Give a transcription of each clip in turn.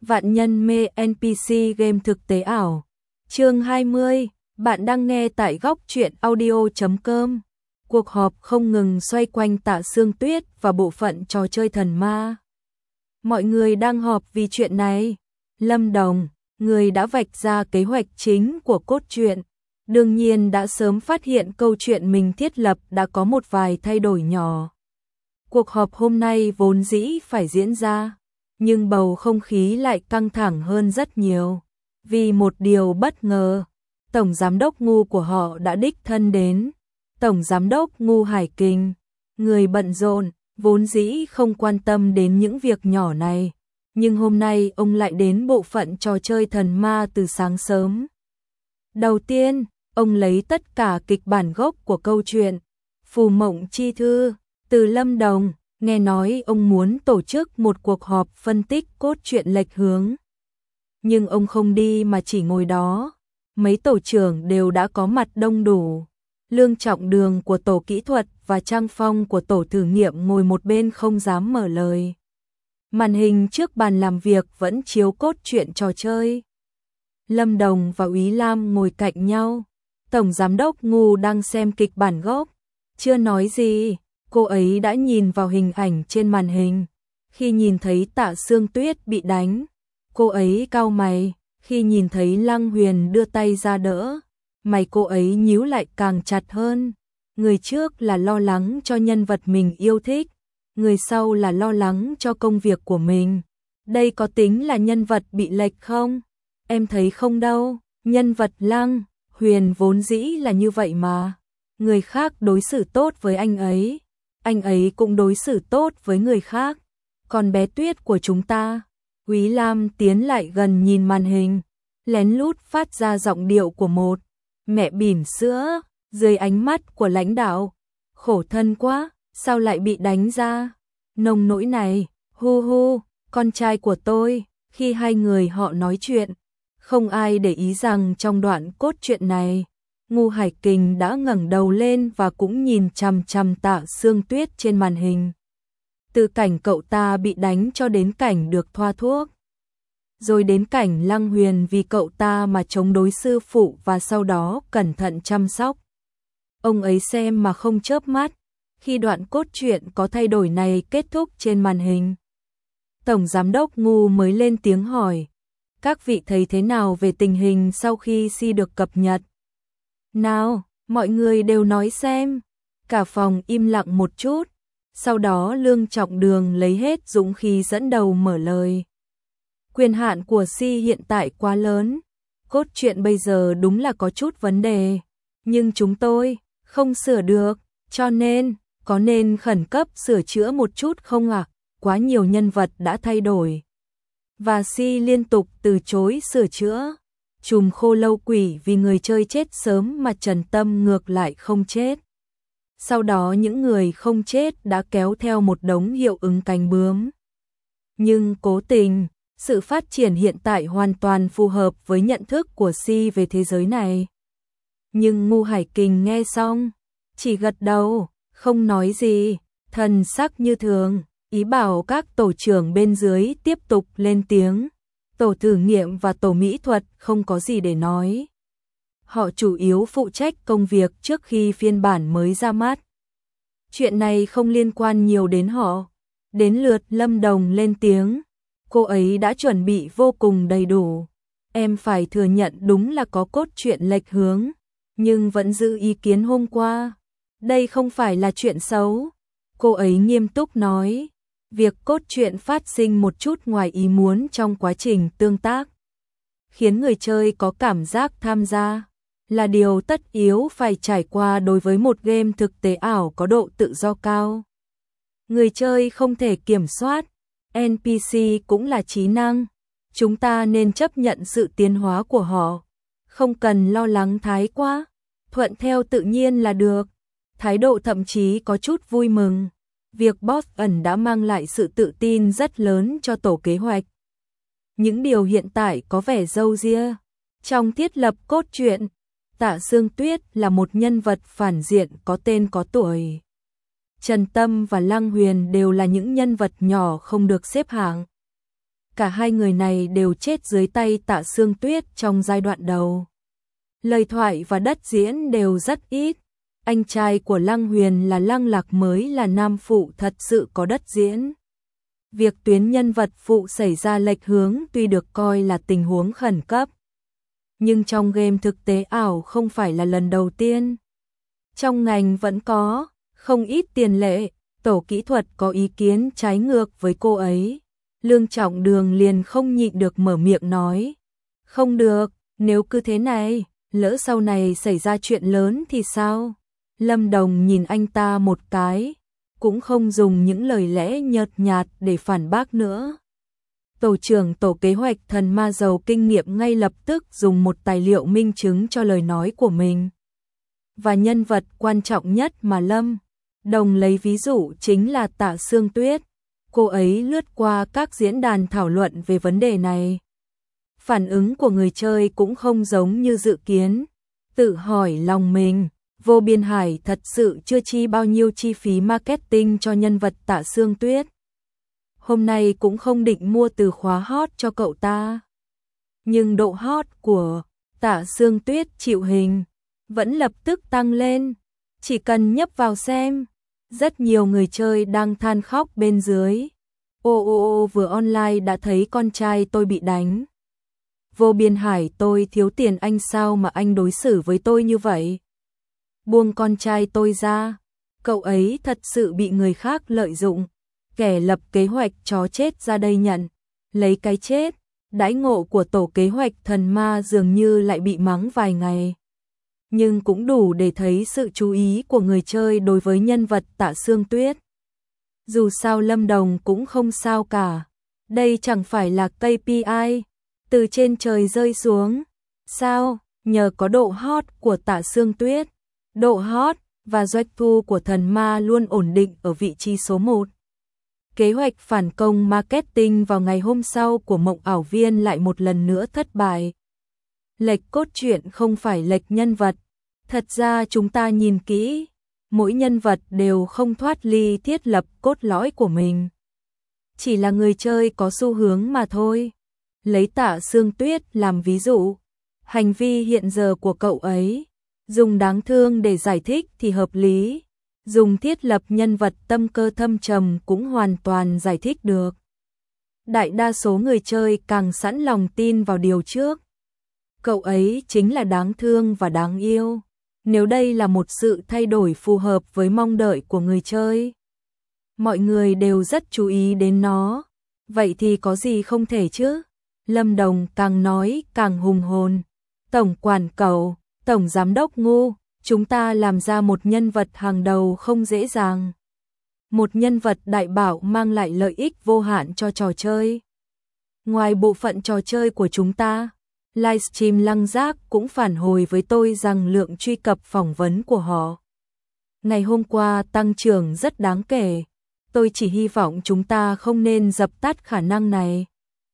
Vạn nhân mê NPC game thực tế ảo. Chương 20, bạn đang nghe tại góc truyện audio.com. Cuộc họp không ngừng xoay quanh Tạ Sương Tuyết và bộ phận trò chơi thần ma. Mọi người đang họp vì chuyện này. Lâm Đồng, người đã vạch ra kế hoạch chính của cốt truyện, đương nhiên đã sớm phát hiện câu chuyện mình thiết lập đã có một vài thay đổi nhỏ. Cuộc họp hôm nay vốn dĩ phải diễn ra, nhưng bầu không khí lại căng thẳng hơn rất nhiều. Vì một điều bất ngờ, Tổng Giám đốc Ngu của họ đã đích thân đến. Tổng Giám đốc Ngu Hải Kình, người bận rộn, vốn dĩ không quan tâm đến những việc nhỏ này. Nhưng hôm nay ông lại đến bộ phận trò chơi thần ma từ sáng sớm. Đầu tiên, ông lấy tất cả kịch bản gốc của câu chuyện Phù Mộng Chi Thư từ Lâm Đồng, nghe nói ông muốn tổ chức một cuộc họp phân tích cốt truyện lệch hướng. Nhưng ông không đi mà chỉ ngồi đó, mấy tổ trưởng đều đã có mặt đông đủ. Lương Trọng Đường của tổ kỹ thuật và Trang Phong của tổ thử nghiệm ngồi một bên không dám mở lời. Màn hình trước bàn làm việc vẫn chiếu cốt truyện trò chơi. Lâm Đồng và Úy Lam ngồi cạnh nhau. Tổng Giám đốc Ngu đang xem kịch bản gốc. Chưa nói gì, cô ấy đã nhìn vào hình ảnh trên màn hình. Khi nhìn thấy Tạ Sương Tuyết bị đánh, cô ấy cau mày. Khi nhìn thấy Lăng Huyền đưa tay ra đỡ, mày cô ấy nhíu lại càng chặt hơn. Người trước là lo lắng cho nhân vật mình yêu thích, người sau là lo lắng cho công việc của mình. Đây có tính là nhân vật bị lệch không? Em thấy không đâu, nhân vật Lăng Huyền vốn dĩ là như vậy mà. Người khác đối xử tốt với anh ấy cũng đối xử tốt với người khác. Còn bé Tuyết của chúng ta, Úy Lam tiến lại gần nhìn màn hình, lén lút phát ra giọng điệu của một mẹ bỉm sữa, dưới ánh mắt của lãnh đạo. Khổ thân quá, sao lại bị đánh ra? Nông nỗi này, hu hu, con trai của tôi. Khi hai người họ nói chuyện, không ai để ý rằng trong đoạn cốt truyện này, Ngu Hải Kình đã ngẩng đầu lên và cũng nhìn chằm chằm Tạ Sương Tuyết trên màn hình. Từ cảnh cậu ta bị đánh cho đến cảnh được thoa thuốc, rồi đến cảnh Lăng Huyền vì cậu ta mà chống đối sư phụ và sau đó cẩn thận chăm sóc. Ông ấy xem mà không chớp mắt. Khi đoạn cốt truyện có thay đổi này kết thúc trên màn hình, Tổng Giám đốc Ngu mới lên tiếng hỏi: các vị thấy thế nào về tình hình sau khi Si được cập nhật? Nào, mọi người đều nói xem. Cả phòng im lặng một chút. Sau đó Lương Trọng Đường lấy hết dũng khí dẫn đầu mở lời. Quyền hạn của Si hiện tại quá lớn. Cốt truyện bây giờ đúng là có chút vấn đề. Nhưng chúng tôi không sửa được, cho nên có nên khẩn cấp sửa chữa một chút không ạ? Quá nhiều nhân vật đã thay đổi. Và Si liên tục từ chối sửa chữa. Trùm Khô Lâu Quỷ vì người chơi chết sớm mà Trần Tâm ngược lại không chết. Sau đó những người không chết đã kéo theo một đống hiệu ứng cánh bướm. Nhưng cố tình, sự phát triển hiện tại hoàn toàn phù hợp với nhận thức của Si về thế giới này. Nhưng Ngu Hải Kình nghe xong, chỉ gật đầu, không nói gì, thần sắc như thường, ý bảo các tổ trưởng bên dưới tiếp tục lên tiếng. Tổ thử nghiệm và tổ mỹ thuật không có gì để nói. Họ chủ yếu phụ trách công việc trước khi phiên bản mới ra mắt. Chuyện này không liên quan nhiều đến họ. Đến lượt Lâm Đồng lên tiếng. Cô ấy đã chuẩn bị vô cùng đầy đủ. Em phải thừa nhận đúng là có cốt truyện lệch hướng, nhưng vẫn giữ ý kiến hôm qua. Đây không phải là chuyện xấu. Cô ấy nghiêm túc nói. Việc cốt truyện phát sinh một chút ngoài ý muốn trong quá trình tương tác, khiến người chơi có cảm giác tham gia, là điều tất yếu phải trải qua đối với một game thực tế ảo có độ tự do cao. Người chơi không thể kiểm soát, NPC cũng là trí năng. Chúng ta nên chấp nhận sự tiến hóa của họ, không cần lo lắng thái quá, thuận theo tự nhiên là được. Thái độ thậm chí có chút vui mừng. Việc boss ẩn đã mang lại sự tự tin rất lớn cho tổ kế hoạch. Những điều hiện tại có vẻ râu ria. Trong thiết lập cốt truyện, Tạ Sương Tuyết là một nhân vật phản diện có tên có tuổi. Trần Tâm và Lăng Huyền đều là những nhân vật nhỏ không được xếp hạng. cả hai người này đều chết dưới tay Tạ Sương Tuyết trong giai đoạn đầu. Lời thoại và đất diễn đều rất ít. Anh trai của Lăng Huyền là Lăng Lạc mới là nam phụ thật sự có đất diễn. Việc tuyến nhân vật phụ xảy ra lệch hướng tuy được coi là tình huống khẩn cấp, nhưng trong game thực tế ảo không phải là lần đầu tiên. Trong ngành vẫn có không ít tiền lệ, tổ kỹ thuật có ý kiến trái ngược với cô ấy. Lương Trọng Đường liền không nhịn được mở miệng nói. Không được, nếu cứ thế này, lỡ sau này xảy ra chuyện lớn thì sao? Lâm Đồng nhìn anh ta một cái, cũng không dùng những lời lẽ nhợt nhạt để phản bác nữa. Tổ trưởng tổ kế hoạch Thần Ma giàu kinh nghiệm ngay lập tức dùng một tài liệu minh chứng cho lời nói của mình. Và nhân vật quan trọng nhất mà Lâm Đồng lấy ví dụ chính là Tạ Sương Tuyết. Cô ấy lướt qua các diễn đàn thảo luận về vấn đề này. Phản ứng của người chơi cũng không giống như dự kiến. Tự hỏi lòng mình, Vô Biên Hải thật sự chưa chi bao nhiêu chi phí marketing cho nhân vật Tạ Sương Tuyết. Hôm nay cũng không định mua từ khóa hot cho cậu ta. Nhưng độ hot của Tạ Sương Tuyết chịu hình vẫn lập tức tăng lên. Chỉ cần nhấp vào xem, rất nhiều người chơi đang than khóc bên dưới. Ô vừa online đã thấy con trai tôi bị đánh. Vô Biên Hải, tôi thiếu tiền anh sao mà anh đối xử với tôi như vậy? Buông con trai tôi ra, cậu ấy thật sự bị người khác lợi dụng. Kẻ lập kế hoạch chó chết ra đây nhận, lấy cái chết. Đãi ngộ của tổ kế hoạch Thần Ma dường như lại bị mắng vài ngày. Nhưng cũng đủ để thấy sự chú ý của người chơi đối với nhân vật Tạ Sương Tuyết. Dù sao Lâm Đồng cũng không sao cả. Đây chẳng phải là KPI từ trên trời rơi xuống. Sao? Nhờ có độ hot của Tạ Sương Tuyết, độ hot và doanh thu của Thần Ma luôn ổn định ở vị trí số 1. Kế hoạch phản công marketing vào ngày hôm sau của Mộng Ảo Viên lại một lần nữa thất bại. Lệch cốt truyện không phải lệch nhân vật. Thật ra chúng ta nhìn kỹ, mỗi nhân vật đều không thoát ly thiết lập cốt lõi của mình. Chỉ là người chơi có xu hướng mà thôi. Lấy Tạ Sương Tuyết làm ví dụ, hành vi hiện giờ của cậu ấy, dùng đáng thương để giải thích thì hợp lý. Dùng thiết lập nhân vật tâm cơ thâm trầm cũng hoàn toàn giải thích được. Đại đa số người chơi càng sẵn lòng tin vào điều trước. Cậu ấy chính là đáng thương và đáng yêu. Nếu đây là một sự thay đổi phù hợp với mong đợi của người chơi, mọi người đều rất chú ý đến nó, vậy thì có gì không thể chứ? Lâm Đồng càng nói càng hùng hồn. Tổng quản cậu, tổng giám đốc ngu, chúng ta làm ra một nhân vật hàng đầu không dễ dàng. Một nhân vật đại bảo mang lại lợi ích vô hạn cho trò chơi. Ngoài bộ phận trò chơi của chúng ta, livestream Lăng Giác cũng phản hồi với tôi rằng lượng truy cập phỏng vấn của họ ngày hôm qua tăng trưởng rất đáng kể. Tôi chỉ hy vọng chúng ta không nên dập tắt khả năng này.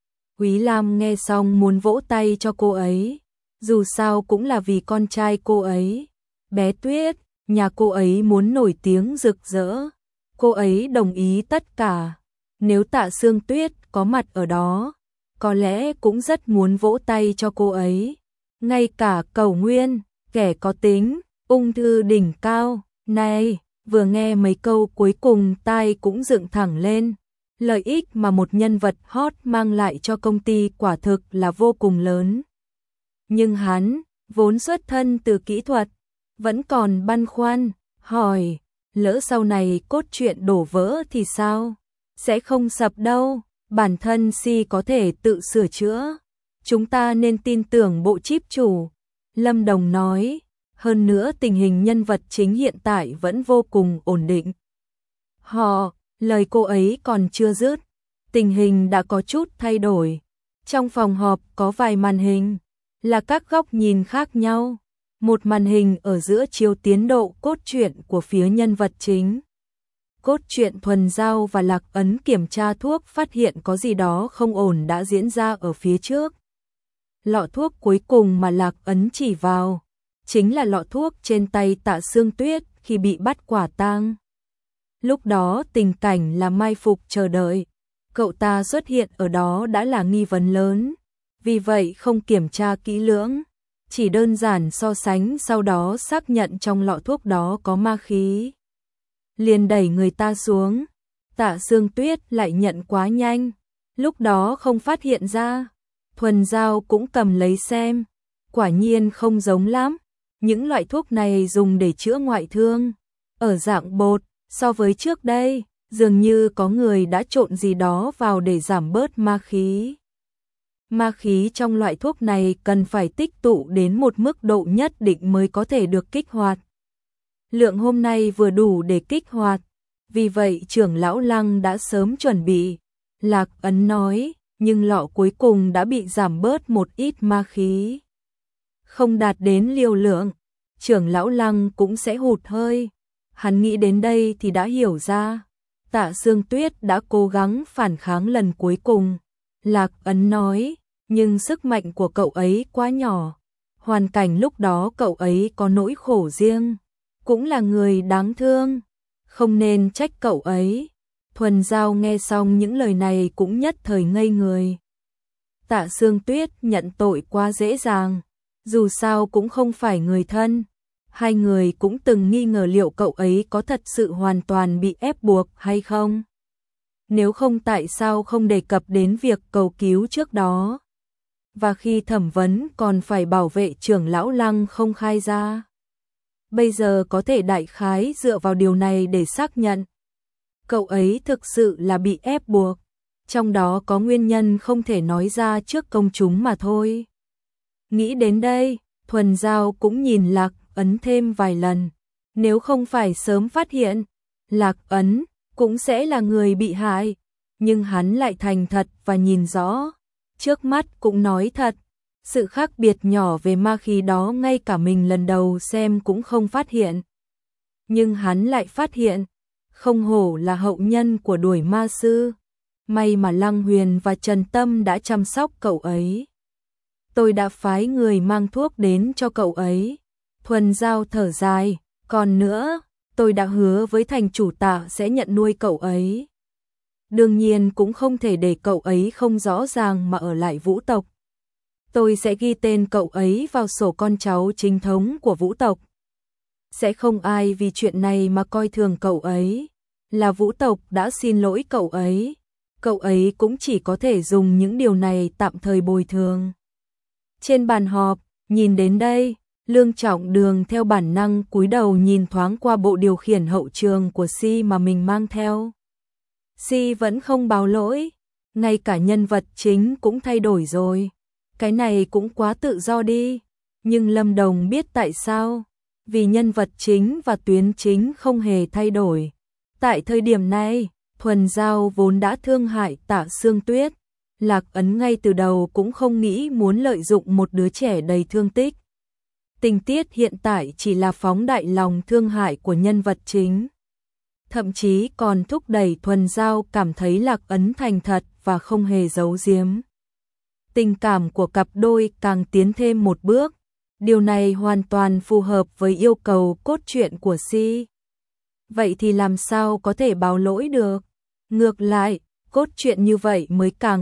Quý Lam nghe xong muốn vỗ tay cho cô ấy. Dù sao cũng là vì con trai cô ấy. Bé Tuyết, nhà cô ấy muốn nổi tiếng rực rỡ. Cô ấy đồng ý tất cả. Nếu Tạ Sương Tuyết có mặt ở đó, có lẽ cũng rất muốn vỗ tay cho cô ấy. Ngay cả Cầu Nguyên, kẻ có tính, ung thư đỉnh cao, này, vừa nghe mấy câu cuối cùng tai cũng dựng thẳng lên. Lợi ích mà một nhân vật hot mang lại cho công ty quả thực là vô cùng lớn. Nhưng hắn, vốn xuất thân từ kỹ thuật, vẫn còn băn khoăn, hỏi, lỡ sau này cốt truyện đổ vỡ thì sao? Sẽ không sập đâu, bản thân si có thể tự sửa chữa. Chúng ta nên tin tưởng bộ chip chủ. Lâm Đồng nói, hơn nữa tình hình nhân vật chính hiện tại vẫn vô cùng ổn định. Lời cô ấy còn chưa dứt, tình hình đã có chút thay đổi. Trong phòng họp có vài màn hình, là các góc nhìn khác nhau. Một màn hình ở giữa chiếu tiến độ cốt truyện của phía nhân vật chính. Cốt truyện Thuần Giao và Lạc Ấn kiểm tra thuốc phát hiện có gì đó không ổn đã diễn ra ở phía trước. Lọ thuốc cuối cùng mà Lạc Ấn chỉ vào, chính là lọ thuốc trên tay Tạ Sương Tuyết khi bị bắt quả tang. Lúc đó tình cảnh là mai phục chờ đợi. cậu ta xuất hiện ở đó đã là nghi vấn lớn, vì vậy không kiểm tra kỹ lưỡng, chỉ đơn giản so sánh sau đó xác nhận trong lọ thuốc đó có ma khí. Liền đẩy người ta xuống, Tạ Sương Tuyết lại nhận quá nhanh, lúc đó không phát hiện ra. Thuần Giao cũng cầm lấy xem, quả nhiên không giống lắm, những loại thuốc này dùng để chữa ngoại thương, ở dạng bột, so với trước đây, dường như có người đã trộn gì đó vào để giảm bớt ma khí. Ma khí trong loại thuốc này cần phải tích tụ đến một mức độ nhất định mới có thể được kích hoạt. Lượng hôm nay vừa đủ để kích hoạt, vì vậy trưởng lão Lăng đã sớm chuẩn bị. Lạc Ấn nói, nhưng lọ cuối cùng đã bị giảm bớt một ít ma khí. Không đạt đến liều lượng, trưởng lão Lăng cũng sẽ hụt hơi. Hắn nghĩ đến đây thì đã hiểu ra, Tạ Sương Tuyết đã cố gắng phản kháng lần cuối cùng. Lạc Ấn nói, nhưng sức mạnh của cậu ấy quá nhỏ. Hoàn cảnh lúc đó cậu ấy có nỗi khổ riêng, cũng là người đáng thương, không nên trách cậu ấy. Thuần Giao nghe xong những lời này cũng nhất thời ngây người. Tạ Sương Tuyết nhận tội quá dễ dàng, dù sao cũng không phải người thân. Hai người cũng từng nghi ngờ liệu cậu ấy có thật sự hoàn toàn bị ép buộc hay không. Nếu không tại sao không đề cập đến việc cầu cứu trước đó. Và khi thẩm vấn còn phải bảo vệ trưởng lão Lăng không khai ra. Bây giờ có thể đại khái dựa vào điều này để xác nhận. Cậu ấy thực sự là bị ép buộc, trong đó có nguyên nhân không thể nói ra trước công chúng mà thôi. Nghĩ đến đây, Thuần Giao cũng nhìn Lạc Ấn thêm vài lần. Nếu không phải sớm phát hiện, Lạc Ấn cũng sẽ là người bị hại. Nhưng hắn lại thành thật và nhìn rõ. Trước mắt cũng nói thật, sự khác biệt nhỏ về ma khí đó ngay cả mình lần đầu xem cũng không phát hiện. Nhưng hắn lại phát hiện, không hổ là hậu nhân của Đuổi Ma Sư. May mà Lăng Huyền và Trần Tâm đã chăm sóc cậu ấy. Tôi đã phái người mang thuốc đến cho cậu ấy. Thuần Giao thở dài, còn nữa, tôi đã hứa với thành chủ Tạ sẽ nhận nuôi cậu ấy. Đương nhiên cũng không thể để cậu ấy không rõ ràng mà ở lại Vũ tộc. Tôi sẽ ghi tên cậu ấy vào sổ con cháu chính thống của Vũ tộc. Sẽ không ai vì chuyện này mà coi thường cậu ấy. Là Vũ tộc đã xin lỗi cậu ấy. Cậu ấy cũng chỉ có thể dùng những điều này tạm thời bồi thường. Trên bàn họp, nhìn đến đây, Lương Trọng Đường theo bản năng cúi đầu nhìn thoáng qua bộ điều khiển hậu trường của Si mà mình mang theo. Si vẫn không báo lỗi, ngay cả nhân vật chính cũng thay đổi rồi. Cái này cũng quá tự do đi. Nhưng Lâm Đồng biết tại sao. Vì nhân vật chính và tuyến chính không hề thay đổi. Tại thời điểm này, Thuần Giao vốn đã thương hại Tạ Sương Tuyết. Lạc Ấn ngay từ đầu cũng không nghĩ muốn lợi dụng một đứa trẻ đầy thương tích. Tình tiết hiện tại chỉ là phóng đại lòng thương hại của nhân vật chính. Thậm chí còn thúc đẩy Thuần Giao cảm thấy Lạc Ấn thành thật và không hề giấu giếm. Tình cảm của cặp đôi càng tiến thêm một bước. Điều này hoàn toàn phù hợp với yêu cầu cốt truyện của Si. Vậy thì làm sao có thể báo lỗi được? Ngược lại, cốt truyện như vậy mới càng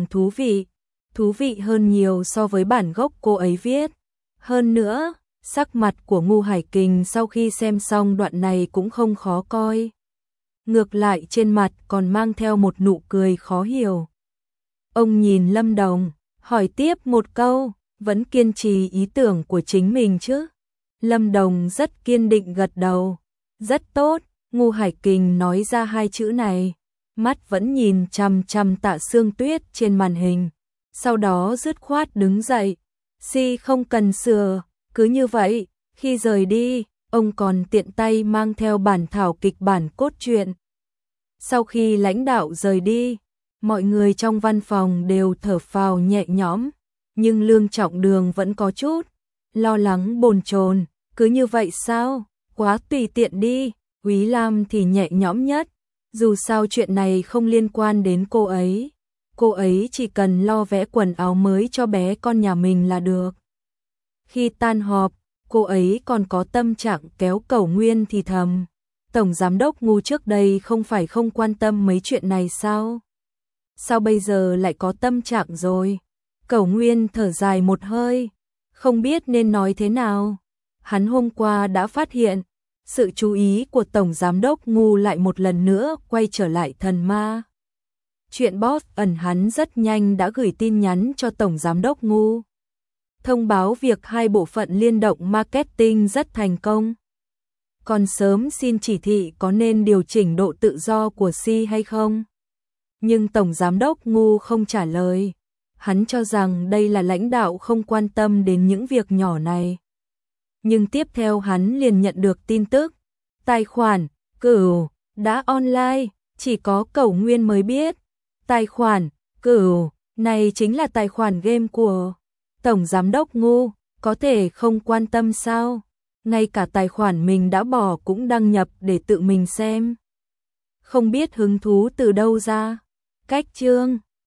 thú vị hơn nhiều so với bản gốc cô ấy viết. Hơn nữa, sắc mặt của Ngu Hải Kình sau khi xem xong đoạn này cũng không khó coi. Ngược lại trên mặt còn mang theo một nụ cười khó hiểu. Ông nhìn Lâm Đồng, hỏi tiếp một câu, vẫn kiên trì ý tưởng của chính mình chứ? Lâm Đồng rất kiên định gật đầu. Rất tốt, Ngu Hải Kình nói ra hai chữ này. Mắt vẫn nhìn chằm chằm Tạ Sương Tuyết trên màn hình. Sau đó dứt khoát đứng dậy. Si không cần sửa, cứ như vậy. Khi rời đi, ông còn tiện tay mang theo bản thảo kịch bản cốt truyện. Sau khi lãnh đạo rời đi, mọi người trong văn phòng đều thở phào nhẹ nhõm. Nhưng Lương Trọng Đường vẫn có chút lo lắng bồn chồn. Cứ như vậy sao? Quá tùy tiện đi. Úy Lam thì nhẹ nhõm nhất. Dù sao chuyện này không liên quan đến cô ấy. Cô ấy chỉ cần lo vẽ quần áo mới cho bé con nhà mình là được. Khi tan họp, cô ấy còn có tâm trạng kéo Cẩu Nguyên thì thầm. Tổng giám đốc Ngu trước đây không phải không quan tâm mấy chuyện này sao? sao bây giờ lại có tâm trạng rồi? Cẩu Nguyên thở dài một hơi, không biết nên nói thế nào. Hắn hôm qua đã phát hiện, sự chú ý của Tổng Giám đốc Ngu lại một lần nữa quay trở lại thần ma. Chuyện boss ẩn hắn rất nhanh đã gửi tin nhắn cho Tổng Giám đốc Ngu, thông báo việc hai bộ phận liên động marketing rất thành công. Còn sớm xin chỉ thị có nên điều chỉnh độ tự do của Si hay không. Nhưng Tổng Giám đốc Ngu không trả lời. Hắn cho rằng đây là lãnh đạo không quan tâm đến những việc nhỏ này. Nhưng tiếp theo hắn liền nhận được tin tức. Tài khoản Cửu đã online, chỉ có Cẩu Nguyên mới biết. Tài khoản Cửu này chính là tài khoản game của Tổng Giám đốc Ngu, có thể không quan tâm sao? Ngay cả tài khoản mình đã bỏ cũng đăng nhập để tự mình xem. Không biết hứng thú từ đâu ra. Cách chương